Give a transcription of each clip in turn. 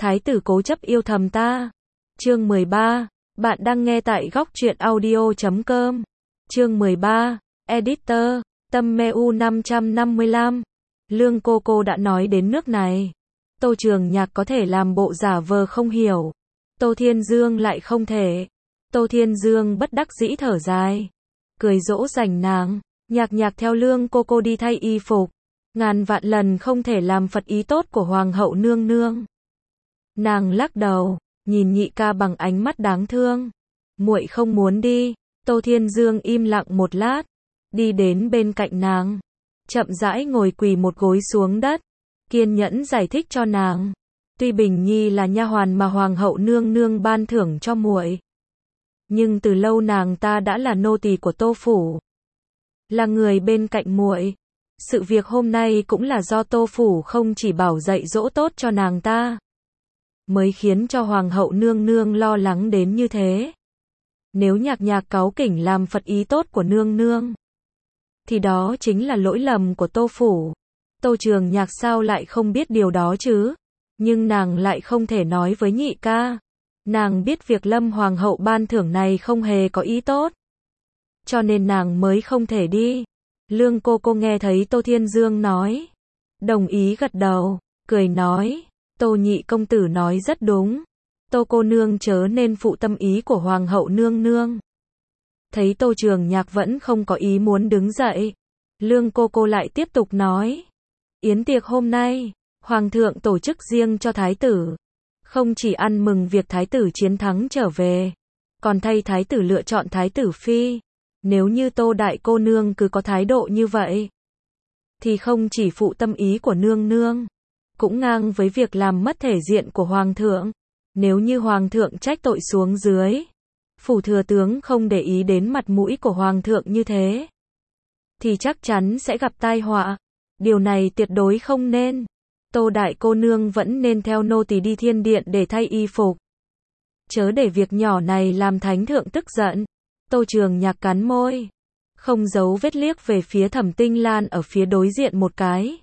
Thái tử cố chấp yêu thầm ta. Chương 13. Bạn đang nghe tại góc truyện audio.com. Chương 13. Editor. Tâm Meu 555. Lương cô đã nói đến nước này. Tô Trường Nhạc có thể làm bộ giả vờ không hiểu. Tô Thiên Dương lại không thể. Tô Thiên Dương bất đắc dĩ thở dài. Cười dỗ dành nàng. Nhạc theo Lương cô đi thay y phục. Ngàn vạn lần không thể làm phật ý tốt của Hoàng hậu nương nương. Nàng lắc đầu, nhìn nhị ca bằng ánh mắt đáng thương. Muội không muốn đi. Tô Thiên Dương im lặng một lát, đi đến bên cạnh nàng, chậm rãi ngồi quỳ một gối xuống đất, kiên nhẫn giải thích cho nàng. Tuy Bình Nhi là nha hoàn mà Hoàng hậu nương nương ban thưởng cho muội, nhưng từ lâu nàng ta đã là nô tỳ của Tô phủ, là người bên cạnh muội. Sự việc hôm nay cũng là do Tô phủ không chỉ bảo dạy dỗ tốt cho nàng ta, mới khiến cho Hoàng hậu nương nương lo lắng đến như thế. Nếu nhạc cáu kỉnh làm phật ý tốt của nương nương, thì đó chính là lỗi lầm của Tô phủ. Tô Trường Nhạc sao lại không biết điều đó chứ? Nhưng nàng lại không thể nói với nhị ca. Nàng biết việc Lâm Hoàng hậu ban thưởng này không hề có ý tốt, cho nên nàng mới không thể đi. Lương cô nghe thấy Tô Thiên Dương nói, đồng ý gật đầu, cười nói, Tô nhị công tử nói rất đúng. Tô cô nương chớ nên phụ tâm ý của Hoàng hậu nương nương. Thấy Tô Trường Nhạc vẫn không có ý muốn đứng dậy, Lương cô lại tiếp tục nói, yến tiệc hôm nay, Hoàng thượng tổ chức riêng cho Thái tử. Không chỉ ăn mừng việc Thái tử chiến thắng trở về, còn thay Thái tử lựa chọn Thái tử phi. Nếu như Tô đại cô nương cứ có thái độ như vậy, thì không chỉ phụ tâm ý của nương nương, cũng ngang với việc làm mất thể diện của Hoàng thượng. Nếu như Hoàng thượng trách tội xuống dưới, phủ thừa tướng không để ý đến mặt mũi của Hoàng thượng như thế, thì chắc chắn sẽ gặp tai họa. Điều này tuyệt đối không nên. Tô đại cô nương vẫn nên theo nô tỳ đi thiên điện để thay y phục. Chớ để việc nhỏ này làm thánh thượng tức giận. Tô Trường Nhạc cắn môi, không giấu vết liếc về phía Thẩm Tinh Lan ở phía đối diện một cái.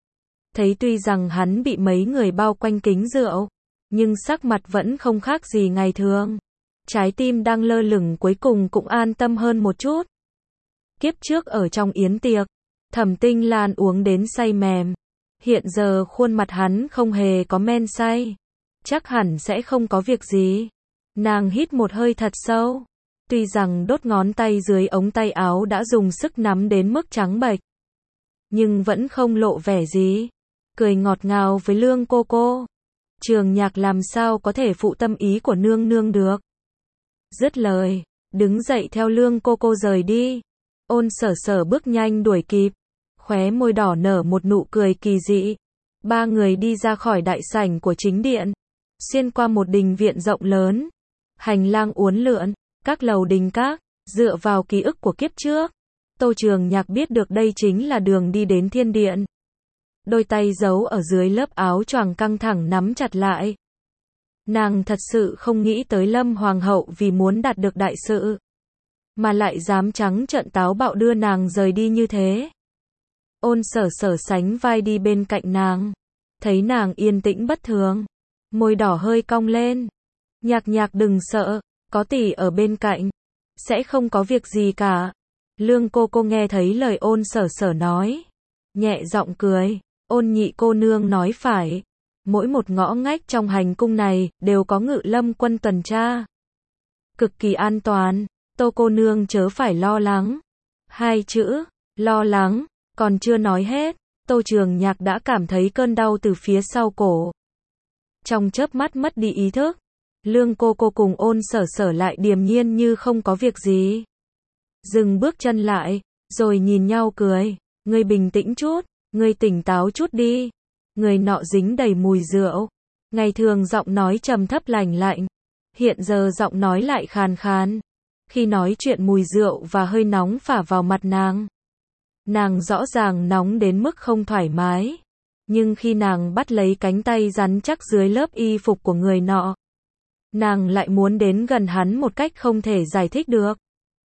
Thấy tuy rằng hắn bị mấy người bao quanh kính rượu, nhưng sắc mặt vẫn không khác gì ngày thường. Trái tim đang lơ lửng cuối cùng cũng an tâm hơn một chút. Kiếp trước ở trong yến tiệc, Thẩm Tinh Lan uống đến say mềm. Hiện giờ khuôn mặt hắn không hề có men say. Chắc hẳn sẽ không có việc gì. Nàng hít một hơi thật sâu. Tuy rằng đốt ngón tay dưới ống tay áo đã dùng sức nắm đến mức trắng bệch, nhưng vẫn không lộ vẻ gì. Cười ngọt ngào với Lương cô. Trường Nhạc làm sao có thể phụ tâm ý của nương nương được. Dứt lời, đứng dậy theo Lương cô rời đi. Ôn Sở bước nhanh đuổi kịp, khóe môi đỏ nở một nụ cười kỳ dị. Ba người đi ra khỏi đại sảnh của chính điện, xuyên qua một đình viện rộng lớn, hành lang uốn lượn, các lầu đình các. Dựa vào ký ức của kiếp trước, Tô Trường Nhạc biết được đây chính là đường đi đến thiên điện. Đôi tay giấu ở dưới lớp áo choàng căng thẳng nắm chặt lại. Nàng thật sự không nghĩ tới Lâm Hoàng hậu vì muốn đạt được đại sự, mà lại dám trắng trợn táo bạo đưa nàng rời đi như thế. Ôn Sở sánh vai đi bên cạnh nàng, thấy nàng yên tĩnh bất thường, môi đỏ hơi cong lên. Nhạc đừng sợ, có tỷ ở bên cạnh, sẽ không có việc gì cả. Lương cô nghe thấy lời Ôn Sở nói, nhẹ giọng cười. Ôn nhị cô nương nói phải, mỗi một ngõ ngách trong hành cung này đều có Ngự Lâm quân tuần tra, cực kỳ an toàn. Tô cô nương chớ phải lo lắng. Hai chữ, lo lắng, còn chưa nói hết, Tô Trường Nhạc đã cảm thấy cơn đau từ phía sau cổ. Trong chớp mắt mất đi ý thức, Lương cô cùng Ôn Sở lại điềm nhiên như không có việc gì. Dừng bước chân lại, rồi nhìn nhau cười. Ngươi bình tĩnh chút, ngươi tỉnh táo chút đi. Người nọ dính đầy mùi rượu. Ngày thường giọng nói trầm thấp lành lạnh, hiện giờ giọng nói lại khàn khàn. Khi nói chuyện mùi rượu và hơi nóng phả vào mặt nàng. Nàng rõ ràng nóng đến mức không thoải mái. Nhưng khi nàng bắt lấy cánh tay rắn chắc dưới lớp y phục của người nọ, nàng lại muốn đến gần hắn một cách không thể giải thích được.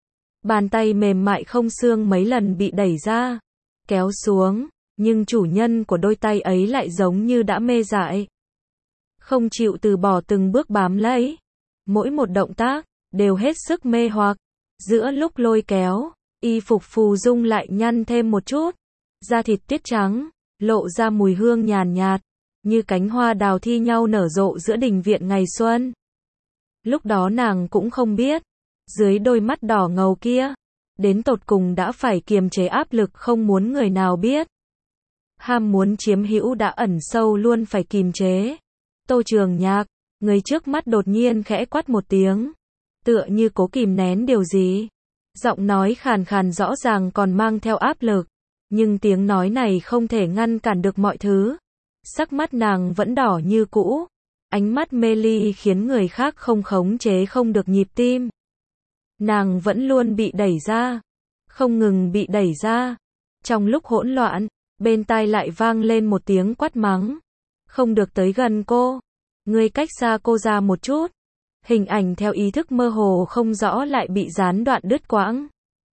Bàn tay mềm mại không xương mấy lần bị đẩy ra, kéo xuống, nhưng chủ nhân của đôi tay ấy lại giống như đã mê dại. không chịu từ bỏ từng bước bám lấy. Mỗi một động tác, đều hết sức mê hoặc. Giữa lúc lôi kéo, y phục Phù Dung lại nhăn thêm một chút. Da thịt tuyết trắng, lộ ra mùi hương nhàn nhạt, như cánh hoa đào thi nhau nở rộ giữa đình viện ngày xuân. Lúc đó nàng cũng không biết, dưới đôi mắt đỏ ngầu kia, đến tột cùng đã phải kiềm chế áp lực không muốn người nào biết. Ham muốn chiếm hữu đã ẩn sâu luôn phải kìm chế. Tô Trường Nhạc, người trước mắt đột nhiên khẽ quát một tiếng, tựa như cố kìm nén điều gì. Giọng nói khàn khàn rõ ràng còn mang theo áp lực, nhưng tiếng nói này không thể ngăn cản được mọi thứ. Sắc mắt nàng vẫn đỏ như cũ, ánh mắt mê ly khiến người khác không khống chế không được nhịp tim. Nàng vẫn luôn bị đẩy ra, không ngừng bị đẩy ra. Trong lúc hỗn loạn, bên tai lại vang lên một tiếng quát mắng. Không được tới gần cô, ngươi cách xa cô ra một chút. Hình ảnh theo ý thức mơ hồ không rõ lại bị gián đoạn đứt quãng.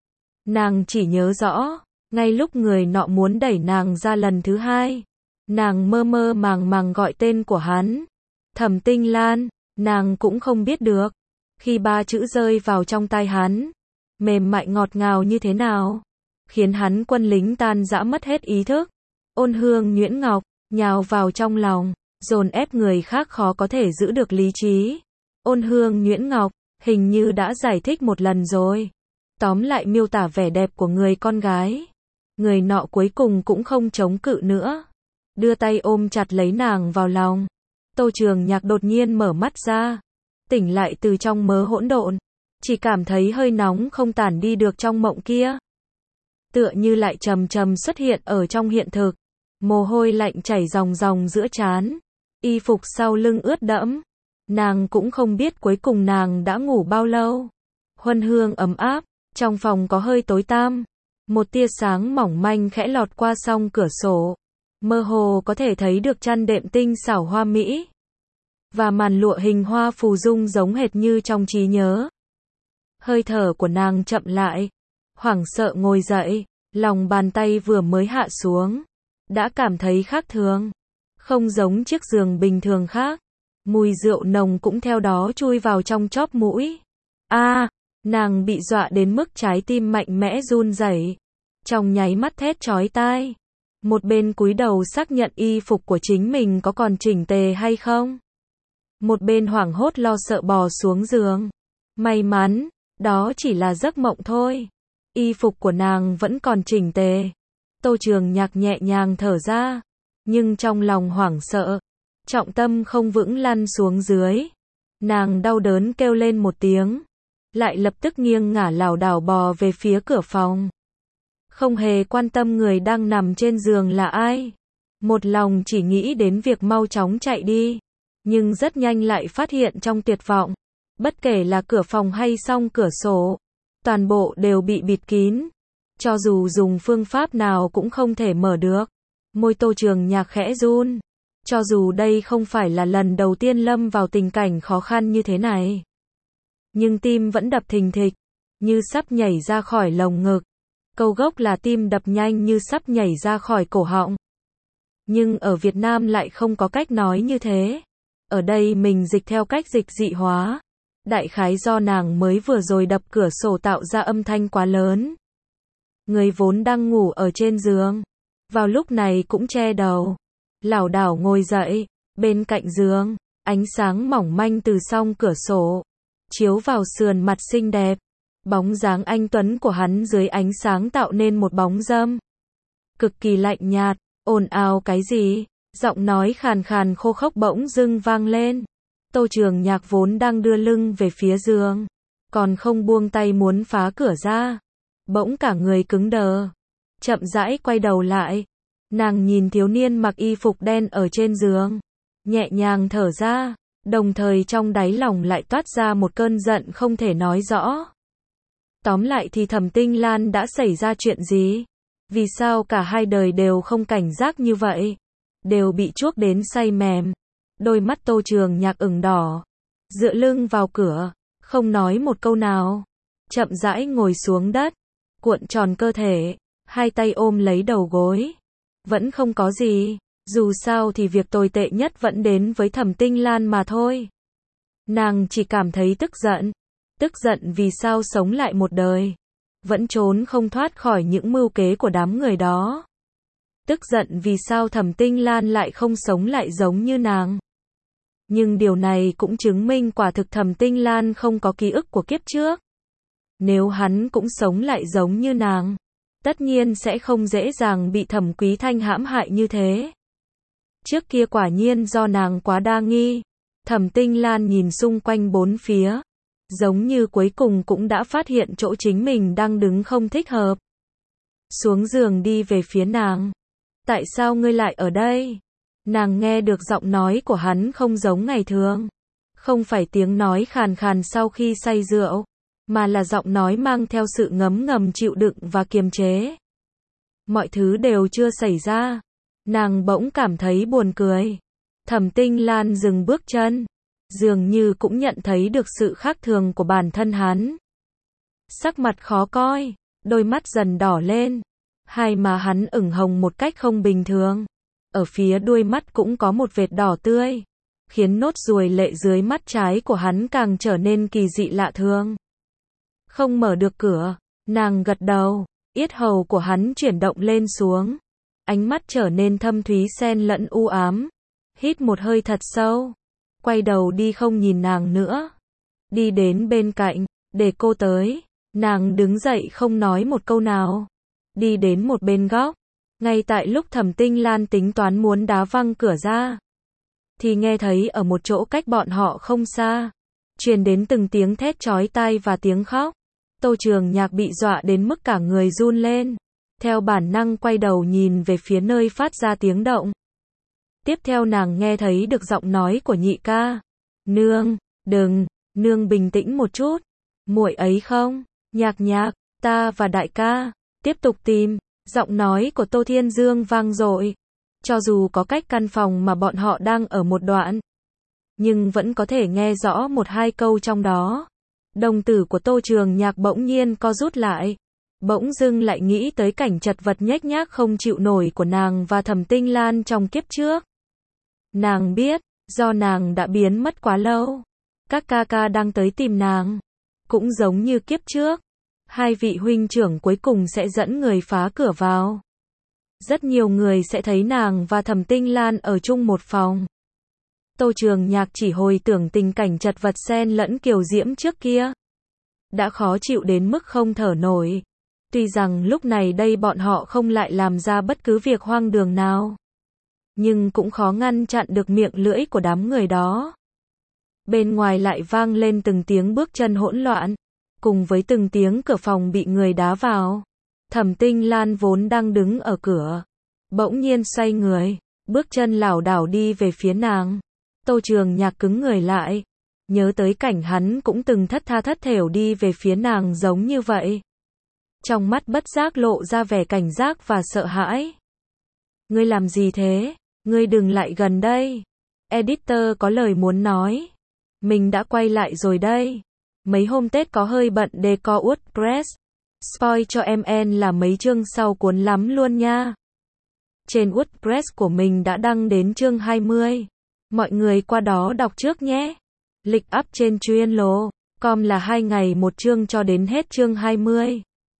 Nàng chỉ nhớ rõ, ngay lúc người nọ muốn đẩy nàng ra lần thứ hai, nàng mơ mơ màng màng gọi tên của hắn. Thẩm Tinh Lan, nàng cũng không biết được. Khi ba chữ rơi vào trong tai hắn, mềm mại ngọt ngào như thế nào, khiến hắn quân lính tan rã mất hết ý thức. Ôn hương nhuyễn ngọc, nhào vào trong lòng, dồn ép người khác khó có thể giữ được lý trí. Ôn hương nhuyễn ngọc, hình như đã giải thích một lần rồi. Tóm lại miêu tả vẻ đẹp của người con gái. Người nọ cuối cùng cũng không chống cự nữa, đưa tay ôm chặt lấy nàng vào lòng. Tô Trường Nhạc đột nhiên mở mắt ra, tỉnh lại từ trong mớ hỗn độn, chỉ cảm thấy hơi nóng không tản đi được trong mộng kia. Tựa như lại chầm chầm xuất hiện ở trong hiện thực, mồ hôi lạnh chảy ròng ròng giữa trán, y phục sau lưng ướt đẫm. Nàng cũng không biết cuối cùng nàng đã ngủ bao lâu. Huân hương ấm áp, trong phòng có hơi tối tăm. Một tia sáng mỏng manh khẽ lọt qua song cửa sổ. Mơ hồ có thể thấy được chăn đệm tinh xảo hoa mỹ. Và màn lụa hình hoa phù dung giống hệt như trong trí nhớ. Hơi thở của nàng chậm lại. Hoảng sợ ngồi dậy, lòng bàn tay vừa mới hạ xuống. Đã cảm thấy khác thường. Không giống chiếc giường bình thường khác. Mùi rượu nồng cũng theo đó chui vào trong chóp mũi. Nàng bị dọa đến mức trái tim mạnh mẽ run rẩy. Trong nháy mắt thét chói tai. Một bên cúi đầu xác nhận y phục của chính mình có còn chỉnh tề hay không. Một bên hoảng hốt lo sợ bò xuống giường. May mắn, đó chỉ là giấc mộng thôi. Y phục của nàng vẫn còn chỉnh tề. Tô Trường Nhạc nhẹ nhàng thở ra. Nhưng trong lòng hoảng sợ, trọng tâm không vững lăn xuống dưới. Nàng đau đớn kêu lên một tiếng, lại lập tức nghiêng ngả lảo đảo bò về phía cửa phòng. Không hề quan tâm người đang nằm trên giường là ai. Một lòng chỉ nghĩ đến việc mau chóng chạy đi. Nhưng rất nhanh lại phát hiện trong tuyệt vọng, bất kể là cửa phòng hay song cửa sổ, toàn bộ đều bị bịt kín. Cho dù dùng phương pháp nào cũng không thể mở được. Môi Tô Trường Nhạc khẽ run. Cho dù đây không phải là lần đầu tiên lâm vào tình cảnh khó khăn như thế này, nhưng tim vẫn đập thình thịch, như sắp nhảy ra khỏi lồng ngực. Câu gốc là tim đập nhanh như sắp nhảy ra khỏi cổ họng. Nhưng ở Việt Nam lại không có cách nói như thế. Ở đây mình dịch theo cách dịch dị hóa. Đại khái do nàng mới vừa rồi đập cửa sổ tạo ra âm thanh quá lớn. Người vốn đang ngủ ở trên giường, vào lúc này cũng che đầu, lảo đảo ngồi dậy, bên cạnh giường, ánh sáng mỏng manh từ song cửa sổ, chiếu vào sườn mặt xinh đẹp. Bóng dáng anh tuấn của hắn dưới ánh sáng tạo nên một bóng dâm cực kỳ lạnh nhạt. Ồn ào cái gì? Giọng nói khàn khàn khô khốc bỗng dưng vang lên. Tô Trường Nhạc vốn đang đưa lưng về phía giường, còn không buông tay muốn phá cửa ra, bỗng cả người cứng đờ, chậm rãi quay đầu lại. Nàng nhìn thiếu niên mặc y phục đen ở trên giường, nhẹ nhàng thở ra, đồng thời trong đáy lòng lại toát ra một cơn giận không thể nói rõ. Tóm lại thì Thẩm Tinh Lan đã xảy ra chuyện gì? Vì sao cả hai đời đều không cảnh giác như vậy? Đều bị chuốc đến say mềm. Đôi mắt Tô Trường Nhạc ửng đỏ, dựa lưng vào cửa, không nói một câu nào, chậm rãi ngồi xuống đất, cuộn tròn cơ thể, hai tay ôm lấy đầu gối. Vẫn không có gì, Dù sao thì việc tồi tệ nhất vẫn đến với Thẩm Tinh Lan mà thôi. Nàng chỉ cảm thấy tức giận vì sao sống lại một đời, vẫn trốn không thoát khỏi những mưu kế của đám người đó. Tức giận vì sao Thẩm Tinh Lan lại không sống lại giống như nàng. Nhưng điều này cũng chứng minh quả thực Thẩm Tinh Lan không có ký ức của kiếp trước. Nếu hắn cũng sống lại giống như nàng, tất nhiên sẽ không dễ dàng bị Thẩm Quý Thanh hãm hại như thế. Trước kia quả nhiên do nàng quá đa nghi. Thẩm Tinh Lan nhìn xung quanh bốn phía, giống như cuối cùng cũng đã phát hiện chỗ chính mình đang đứng không thích hợp. Xuống giường đi về phía nàng. Tại sao ngươi lại ở đây? Nàng nghe được giọng nói của hắn không giống ngày thường. Không phải tiếng nói khàn khàn sau khi say rượu, mà là giọng nói mang theo sự ngấm ngầm chịu đựng và kiềm chế. Mọi thứ đều chưa xảy ra. Nàng bỗng cảm thấy buồn cười. Thẩm Tinh Lan dừng bước chân, dường như cũng nhận thấy được sự khác thường của bản thân hắn. Sắc mặt khó coi, đôi mắt dần đỏ lên, hai má hắn ửng hồng một cách không bình thường. Ở phía đuôi mắt cũng có một vệt đỏ tươi, khiến nốt ruồi lệ dưới mắt trái của hắn càng trở nên kỳ dị lạ thường. Không mở được cửa, nàng gật đầu, yết hầu của hắn chuyển động lên xuống. Ánh mắt trở nên thâm thúy xen lẫn u ám. Hít một hơi thật sâu, quay đầu đi không nhìn nàng nữa. Đi đến bên cạnh, để cô tới. Nàng đứng dậy không nói một câu nào. Đi đến một bên góc. Ngay tại lúc Thẩm Tinh Lan tính toán muốn đá văng cửa ra, thì nghe thấy ở một chỗ cách bọn họ không xa, truyền đến từng tiếng thét chói tai và tiếng khóc. Tô Trường Nhạc bị dọa đến mức cả người run lên. Theo bản năng quay đầu nhìn về phía nơi phát ra tiếng động. Tiếp theo nàng nghe thấy được giọng nói của nhị ca. Nương, đừng, nương bình tĩnh một chút. Muội ấy không, Nhạc, ta và đại ca, tiếp tục tìm. Giọng nói của Tô Thiên Dương vang dội. Cho dù có cách căn phòng mà bọn họ đang ở một đoạn, nhưng vẫn có thể nghe rõ một hai câu trong đó. Đồng tử của Tô Trường Nhạc bỗng nhiên co rút lại. Bỗng dưng lại nghĩ tới cảnh chật vật nhếch nhác không chịu nổi của nàng và Thẩm Tinh Lan trong kiếp trước. Nàng biết, do nàng đã biến mất quá lâu, các ca ca đang tới tìm nàng. Cũng giống như kiếp trước, hai vị huynh trưởng cuối cùng sẽ dẫn người phá cửa vào. Rất nhiều người sẽ thấy nàng và Thẩm Tinh Lan ở chung một phòng. Tô Trường Nhạc chỉ hồi tưởng tình cảnh chật vật xen lẫn kiều diễm trước kia, đã khó chịu đến mức không thở nổi. Tuy rằng lúc này đây bọn họ không lại làm ra bất cứ việc hoang đường nào, nhưng cũng khó ngăn chặn được miệng lưỡi của đám người đó. Bên ngoài lại vang lên từng tiếng bước chân hỗn loạn, cùng với từng tiếng cửa phòng bị người đá vào. Thẩm Tinh Lan vốn đang đứng ở cửa, bỗng nhiên xoay người, bước chân lảo đảo đi về phía nàng. Tô Trường Nhạc cứng người lại, nhớ tới cảnh hắn cũng từng thất tha thất thểu đi về phía nàng giống như vậy. Trong mắt bất giác lộ ra vẻ cảnh giác và sợ hãi. Ngươi làm gì thế? Ngươi đừng lại gần đây. Editor có lời muốn nói. Mình đã quay lại rồi đây. Mấy hôm Tết có hơi bận decor WordPress. Spoil cho MN là mấy chương sau cuốn lắm luôn nha. Trên WordPress của mình đã đăng đến chương 20. Mọi người qua đó đọc trước nhé. Lịch up trên Trienlo.com là 2 ngày một chương cho đến hết chương 20.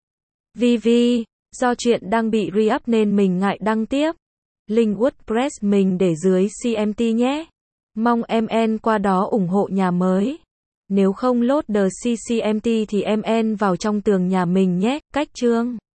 VV, do chuyện đang bị re-up nên mình ngại đăng tiếp. Link WordPress mình để dưới CMT nhé. Mong MN qua đó ủng hộ nhà mới. Nếu không load the CCMT thì MN vào trong tường nhà mình nhé. Cách chương